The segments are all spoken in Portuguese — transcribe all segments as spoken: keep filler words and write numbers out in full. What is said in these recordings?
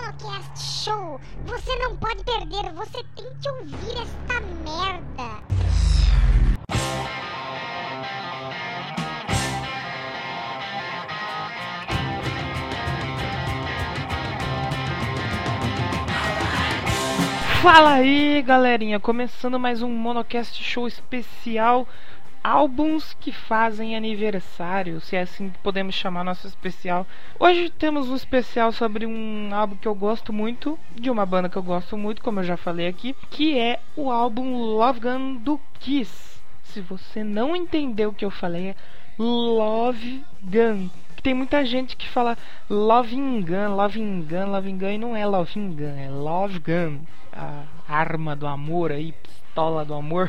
Monocast Show. Você não pode perder, você tem que ouvir esta merda. Fala aí, galerinha, começando mais um Monocast Show especial, álbuns que fazem aniversário, se é assim que podemos chamar nosso especial. Hoje temos um especial sobre um álbum que eu gosto muito, de uma banda que eu gosto muito, como eu já falei aqui, que é o álbum Love Gun do Kiss. Se você não entendeu o que eu falei, é Love Gun. Tem muita gente que fala Loving Gun, Loving Gun, Loving Gun, e não é Loving Gun, é Love Gun, a arma do amor aí, pistola do amor.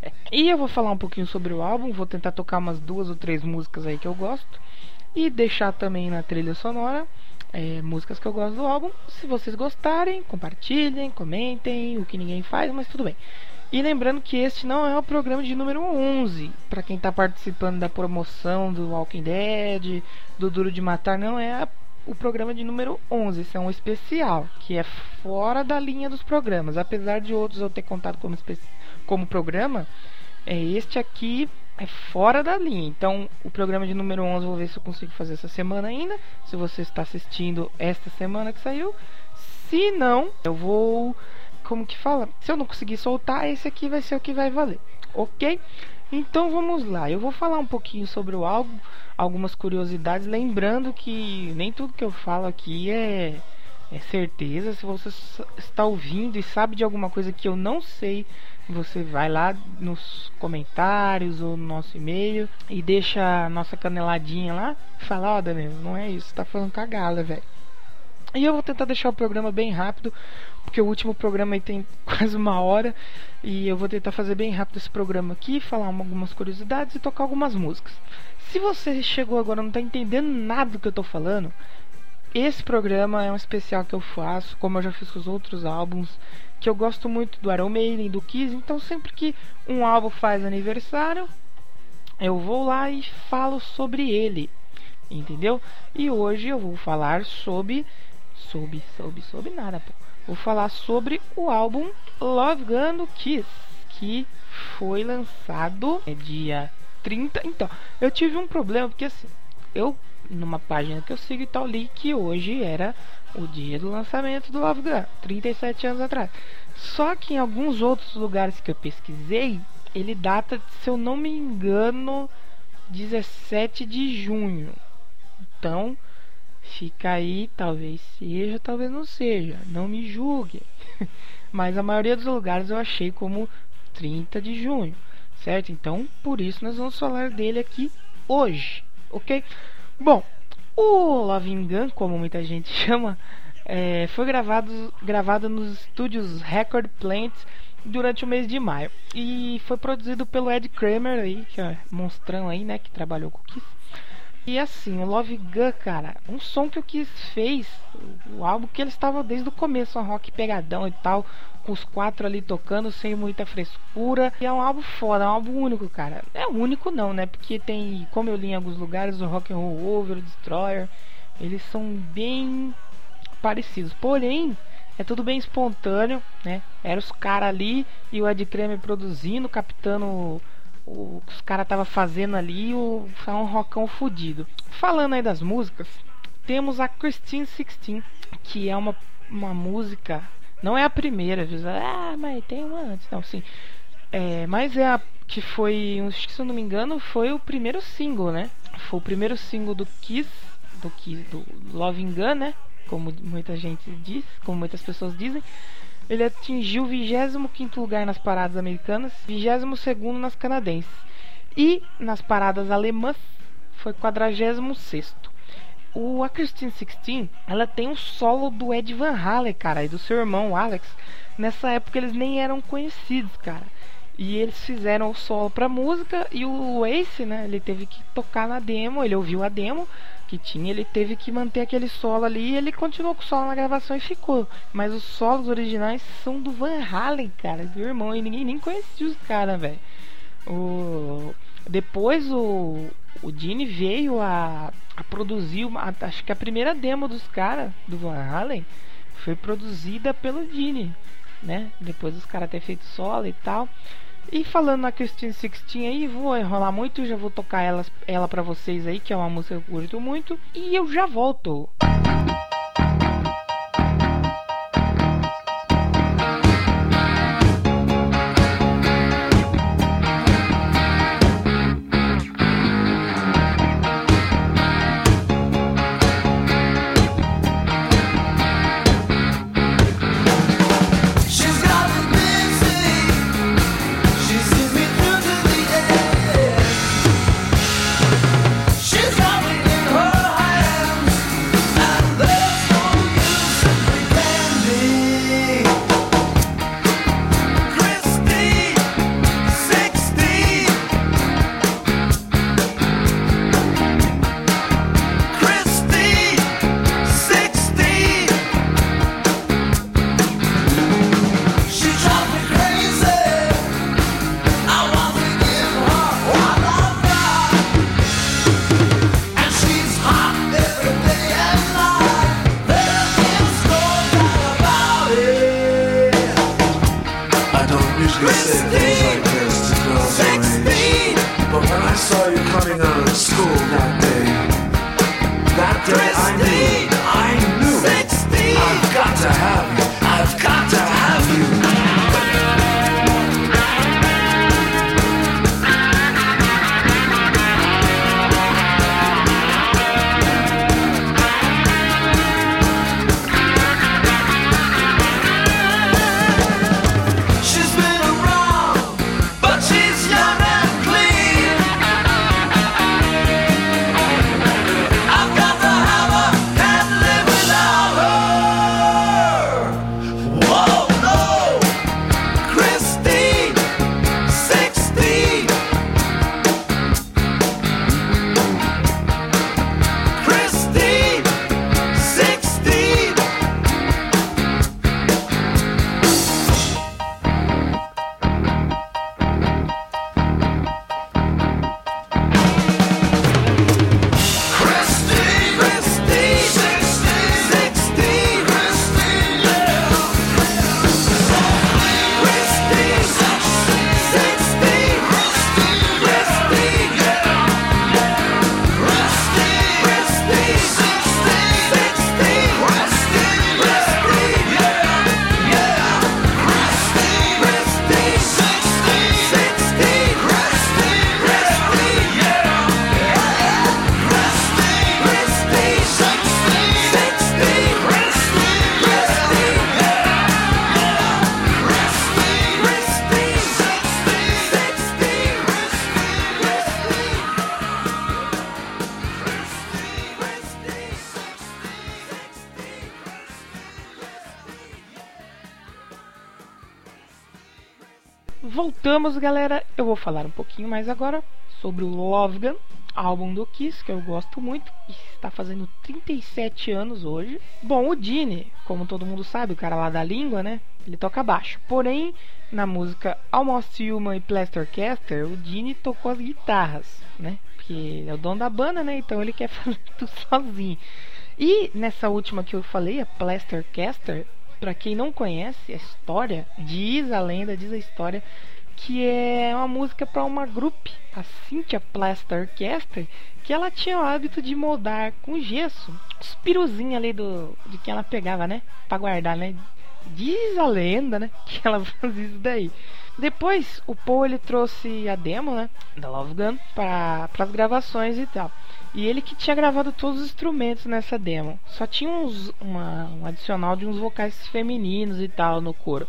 E eu vou falar um pouquinho sobre o álbum, vou tentar tocar umas duas ou três músicas aí que eu gosto, e deixar também na trilha sonora é, músicas que eu gosto do álbum. Se vocês gostarem, compartilhem, comentem, o que ninguém faz, mas tudo bem. E lembrando que este não é o programa de número onze. Para quem está participando da promoção do Walking Dead, do Duro de Matar, não é o programa de número onze. Esse é um especial, que é fora da linha dos programas. Apesar de outros eu ter contado como, como programa, é, este aqui é fora da linha. Então o programa de número onze eu vou ver se eu consigo fazer essa semana ainda. Se você está assistindo esta semana que saiu. Se não, eu vou... Como que fala? Se eu não conseguir soltar, esse aqui vai ser o que vai valer, ok? Então vamos lá, eu vou falar um pouquinho sobre o álbum, algumas curiosidades, lembrando que nem tudo que eu falo aqui é, é certeza. Se você está ouvindo e sabe de alguma coisa que eu não sei, você vai lá nos comentários ou no nosso e-mail e deixa a nossa caneladinha lá e fala: ó, oh, Daniel, não é isso, você tá falando cagada, velho. E eu vou tentar deixar o programa bem rápido, porque o último programa aí tem quase uma hora. E eu vou tentar fazer bem rápido esse programa aqui, falar algumas curiosidades e tocar algumas músicas. Se você chegou agora e não está entendendo nada do que eu estou falando, esse programa é um especial que eu faço, como eu já fiz com os outros álbuns, que eu gosto muito do Iron Maiden, do Kiss. Então sempre que um álbum faz aniversário, eu vou lá e falo sobre ele, entendeu? E hoje eu vou falar sobre... Sobre, sobre, sobre nada, pô. Vou falar sobre o álbum Love Gun do Kiss, que foi lançado é dia trinta. Então, eu tive um problema, porque assim, eu, numa página que eu sigo e tal, li que hoje era o dia do lançamento do Love Gun, trinta e sete anos atrás. Só que em alguns outros lugares que eu pesquisei, ele data, se eu não me engano, dezessete de junho. Então... fica aí, talvez seja, talvez não seja, não me julgue. Mas a maioria dos lugares eu achei como trinta de junho, certo? Então, por isso nós vamos falar dele aqui hoje, ok? Bom, o Loving Gun, como muita gente chama, é, foi gravado, gravado nos estúdios Record Plant durante o mês de maio. E foi produzido pelo Ed Kramer, aí, que é monstrão aí, né, que trabalhou com o Kiss. E assim, o Love Gun, cara, um som que o Kiss fez, o álbum que eles estavam desde o começo, um rock pegadão e tal, com os quatro ali tocando, sem muita frescura. E é um álbum foda, é um álbum único, cara. É único não, né? Porque tem, como eu li em alguns lugares, o Rock and Roll Over, o Destroyer, eles são bem parecidos. Porém, é tudo bem espontâneo, né? Era os caras ali e o Ed Kramer produzindo, captando... o que os caras estavam fazendo ali, o, foi um rockão fudido. Falando aí das músicas, temos a Christine sixteen, que é uma, uma música, não é a primeira, viu? Ah, mas tem uma antes, não, sim. É, mas é a que foi, se eu não me engano, foi o primeiro single, né? Foi o primeiro single do Kiss, do Kiss, do Loving Gun, né? Como muita gente diz, como muitas pessoas dizem. Ele atingiu o vigésimo quinto lugar nas paradas americanas, vigésimo segundo nas canadenses. E nas paradas alemãs foi quadragésimo sexto. O a Christine sixteen, ela tem um solo do Ed Van Halen, cara, e do seu irmão Alex. Nessa época eles nem eram conhecidos, cara. E eles fizeram o solo pra música e o Ace, né, ele teve que tocar na demo, ele ouviu a demo que tinha, ele teve que manter aquele solo ali e ele continuou com o solo na gravação e ficou. Mas os solos originais são do Van Halen, cara, do irmão, e ninguém nem conhecia os caras, velho. O... Depois o, o Gene veio a, a produzir, uma, acho que a primeira demo dos caras, do Van Halen, foi produzida pelo Dini, né? Depois dos caras ter feito solo e tal. E falando na Christine sixteen aí, vou enrolar muito, já vou tocar ela, ela pra vocês aí, que é uma música que eu curto muito. E eu já volto. Voltamos, galera. Eu vou falar um pouquinho mais agora sobre o Love Gun, álbum do Kiss, que eu gosto muito, e está fazendo trinta e sete anos hoje. Bom, o Dini, como todo mundo sabe, o cara lá da língua, né, ele toca baixo. Porém, na música Almost Human e Plastercaster, o Dini tocou as guitarras, né, porque ele é o dono da banda, né, então ele quer fazer tudo sozinho. E nessa última que eu falei, a Plastercaster, pra quem não conhece a história, diz a lenda, diz a história que é uma música para uma grupo, a Cynthia Plastercaster, que ela tinha o hábito de moldar com gesso os piruzinhos ali do, de que ela pegava, né, pra guardar, né. Diz a lenda, né, que ela fazia isso daí. Depois o Paul, ele trouxe a demo, né, da Love Gun para as gravações e tal. E ele que tinha gravado todos os instrumentos nessa demo. Só tinha uns, uma, um adicional de uns vocais femininos e tal no coro.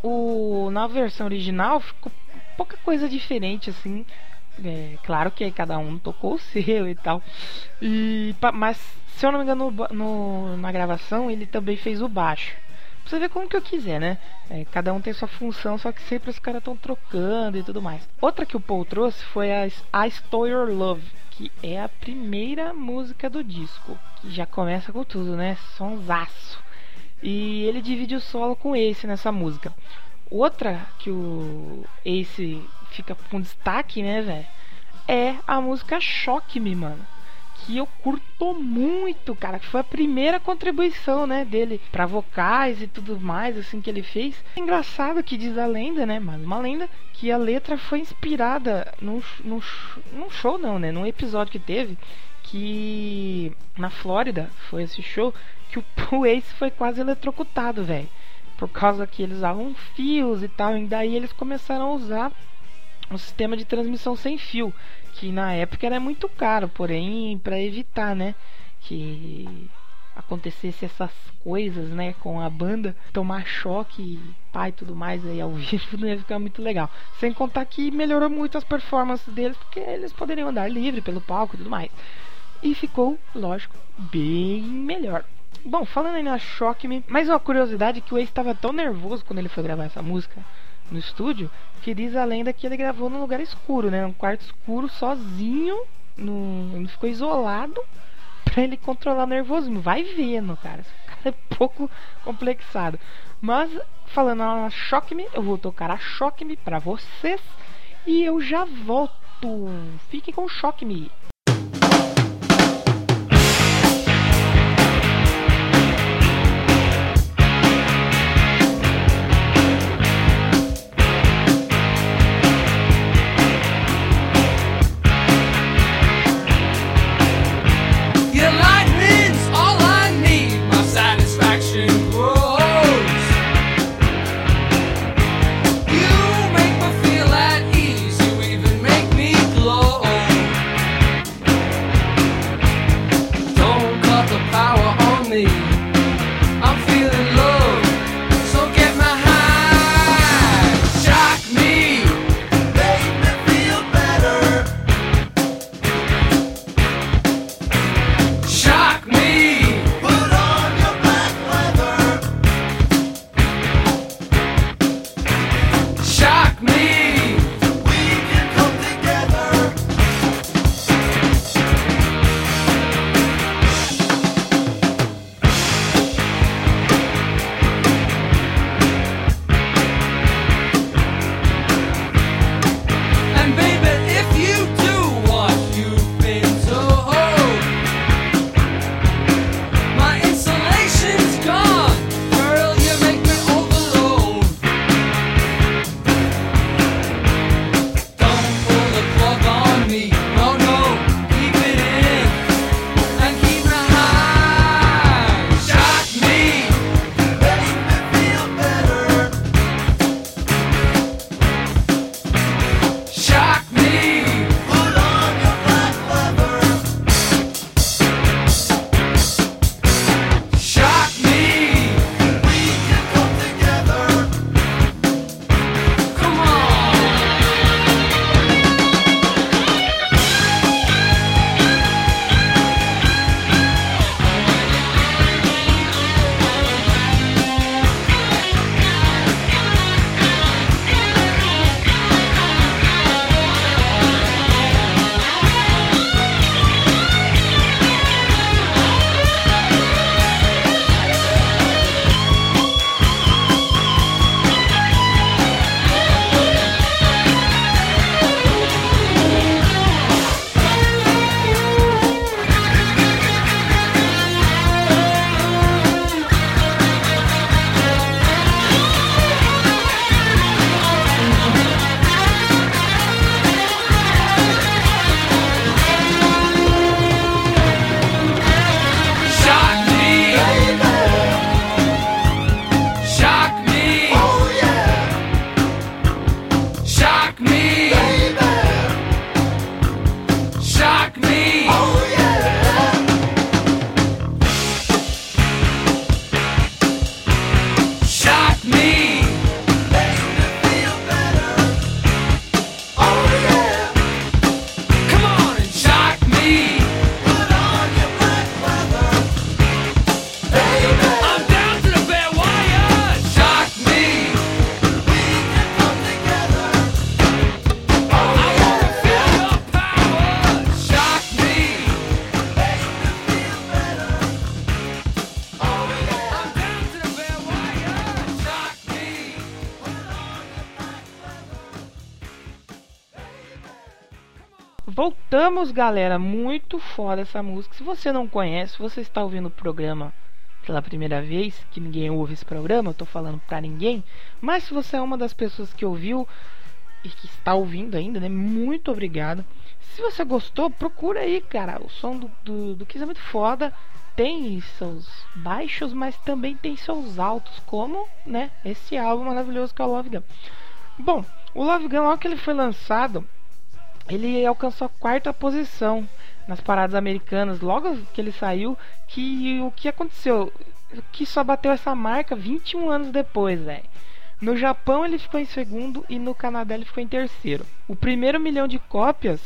O, na versão original ficou pouca coisa diferente, assim. É, claro que aí cada um tocou o seu e tal. E, mas, se eu não me engano, no, no, na gravação ele também fez o baixo. Pra você ver como que eu quiser, né? É, cada um tem sua função, só que sempre os caras estão trocando e tudo mais. Outra que o Paul trouxe foi a I Stole Your Love, que é a primeira música do disco, que já começa com tudo, né? Sonsaço. E ele divide o solo com o Ace nessa música. Outra que o Ace fica com destaque, né, velho, é a música Shock Me, mano, que eu curto muito, cara, que foi a primeira contribuição, né, dele pra vocais e tudo mais, assim, que ele fez. É engraçado que diz a lenda, né, mas uma lenda, que a letra foi inspirada num, num, num show, não, né, num episódio que teve, que na Flórida, foi esse show, que o, o Ace foi quase eletrocutado, velho, por causa que eles usavam fios e tal, e daí eles começaram a usar um sistema de transmissão sem fio, que na época era muito caro, porém, para evitar, né, que acontecesse essas coisas, né, com a banda, tomar choque, pai, tudo mais aí ao vivo, não ia ficar muito legal. Sem contar que melhorou muito as performances deles, porque eles poderiam andar livre pelo palco e tudo mais. E ficou, lógico, bem melhor. Bom, falando aí na Shock Me, mais uma curiosidade, que o Ace estava tão nervoso quando ele foi gravar essa música no estúdio, que diz a lenda que ele gravou num lugar escuro, né, num quarto escuro, sozinho, no... ele ficou isolado pra ele controlar o nervosismo. Vai vendo, cara, esse cara é pouco complexado. Mas, falando na Shock Me, eu vou tocar a Shock Me pra vocês e eu já volto. Fiquem com o Shock Me. You make me feel at ease, you even make me glow. Voltamos, galera. Muito foda essa música. Se você não conhece, se você está ouvindo o programa pela primeira vez, que ninguém ouve esse programa, eu tô falando pra ninguém, mas se você é uma das pessoas que ouviu e que está ouvindo ainda, né, muito obrigado. Se você gostou, procura aí, cara. O som do, do, do Kiss é muito foda. Tem seus baixos, mas também tem seus altos, como, né, esse álbum maravilhoso que é o Love Gun. Bom, o Love Gun, logo que ele foi lançado, ele alcançou a quarta posição nas paradas americanas, logo que ele saiu. Que o que aconteceu? Que só bateu essa marca vinte e um anos depois, velho. No Japão ele ficou em segundo e no Canadá ele ficou em terceiro. O primeiro milhão de cópias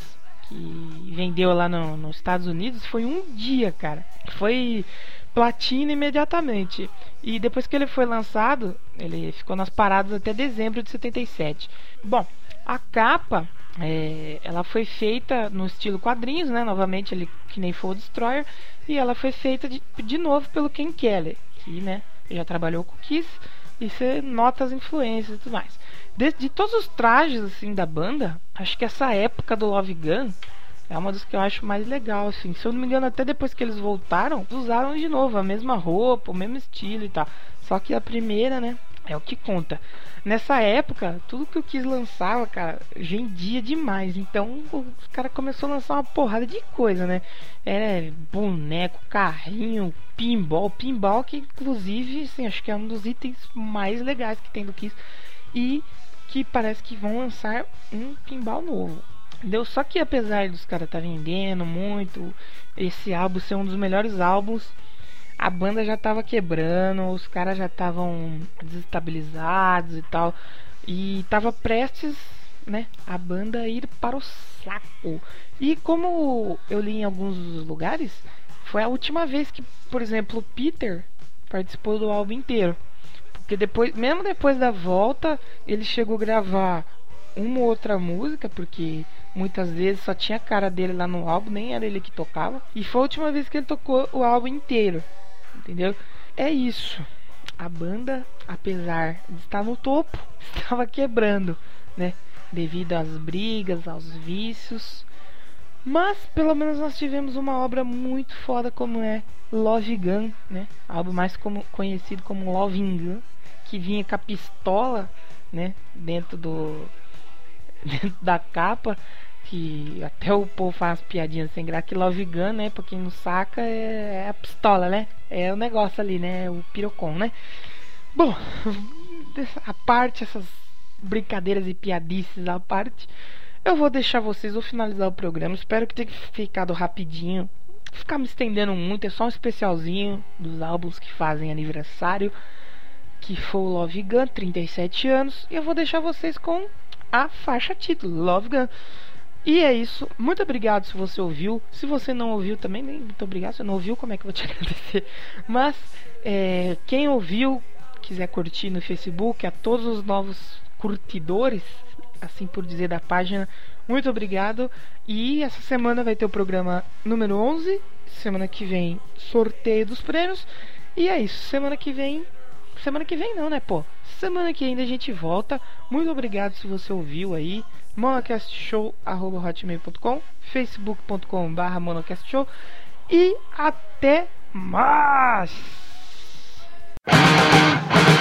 que vendeu lá no, nos Estados Unidos foi um dia, cara. Foi platina imediatamente. E depois que ele foi lançado, ele ficou nas paradas até dezembro de setenta e sete. Bom, a capa, é, ela foi feita no estilo quadrinhos, né? Novamente, ele que nem foi o Destroyer. E ela foi feita de, de novo pelo Ken Keller, que, né, já trabalhou com o Kiss. E você nota as influências e tudo mais. De, de todos os trajes, assim, da banda, acho que essa época do Love Gun é uma das que eu acho mais legal, assim. Se eu não me engano, até depois que eles voltaram, usaram de novo a mesma roupa, o mesmo estilo e tal. Só que a primeira, né, é o que conta. Nessa época, tudo que o Kiss lançava, cara, vendia demais. Então, os caras começaram a lançar uma porrada de coisa, né? É, boneco, carrinho, pinball. Pinball que, inclusive, assim, acho que é um dos itens mais legais que tem do Kiss. E que parece que vão lançar um pinball novo. Entendeu? Só que apesar dos caras estar tá vendendo muito, esse álbum ser um dos melhores álbuns, a banda já tava quebrando, os caras já estavam desestabilizados e tal. E tava prestes, né, a banda ir para o saco. E como eu li em alguns lugares, foi a última vez que, por exemplo, o Peter participou do álbum inteiro. Porque depois, mesmo depois da volta, ele chegou a gravar uma ou outra música, porque muitas vezes só tinha a cara dele lá no álbum, nem era ele que tocava. E foi a última vez que ele tocou o álbum inteiro. Entendeu? É isso. A banda, apesar de estar no topo, estava quebrando, né? Devido às brigas, aos vícios. Mas pelo menos nós tivemos uma obra muito foda como é Love Gun, né? Algo mais como, conhecido como Loving Gun, que vinha com a pistola, né? Dentro do dentro da capa. Que até o povo faz piadinhas sem graça, que Love Gun, né, pra quem não saca, é a pistola, né, é o negócio ali, né, o pirocon, né. Bom, a parte, essas brincadeiras e piadices à parte, eu vou deixar vocês, vou finalizar o programa, espero que tenha ficado rapidinho, ficar me estendendo muito, é só um especialzinho dos álbuns que fazem aniversário, que foi o Love Gun, trinta e sete anos, e eu vou deixar vocês com a faixa título, Love Gun. E é isso, muito obrigado se você ouviu. Se você não ouviu também, nem muito obrigado. Se você não ouviu, como é que eu vou te agradecer? Mas, é, quem ouviu, quiser curtir no Facebook, a todos os novos curtidores, assim por dizer, da página, muito obrigado. E essa semana vai ter o programa número onze. Semana que vem, sorteio dos prêmios. E é isso, semana que vem... Semana que vem não, né, pô? Semana que ainda a gente volta. Muito obrigado se você ouviu aí. monocastshow arroba hotmail ponto com, facebook ponto com barra monocastshow. E até mais!